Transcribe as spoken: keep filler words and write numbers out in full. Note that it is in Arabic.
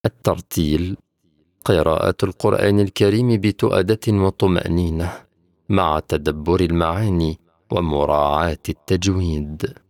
الترتيل: قراءة القرآن الكريم بتؤدة وطمأنينة مع تدبر المعاني ومراعاة التجويد.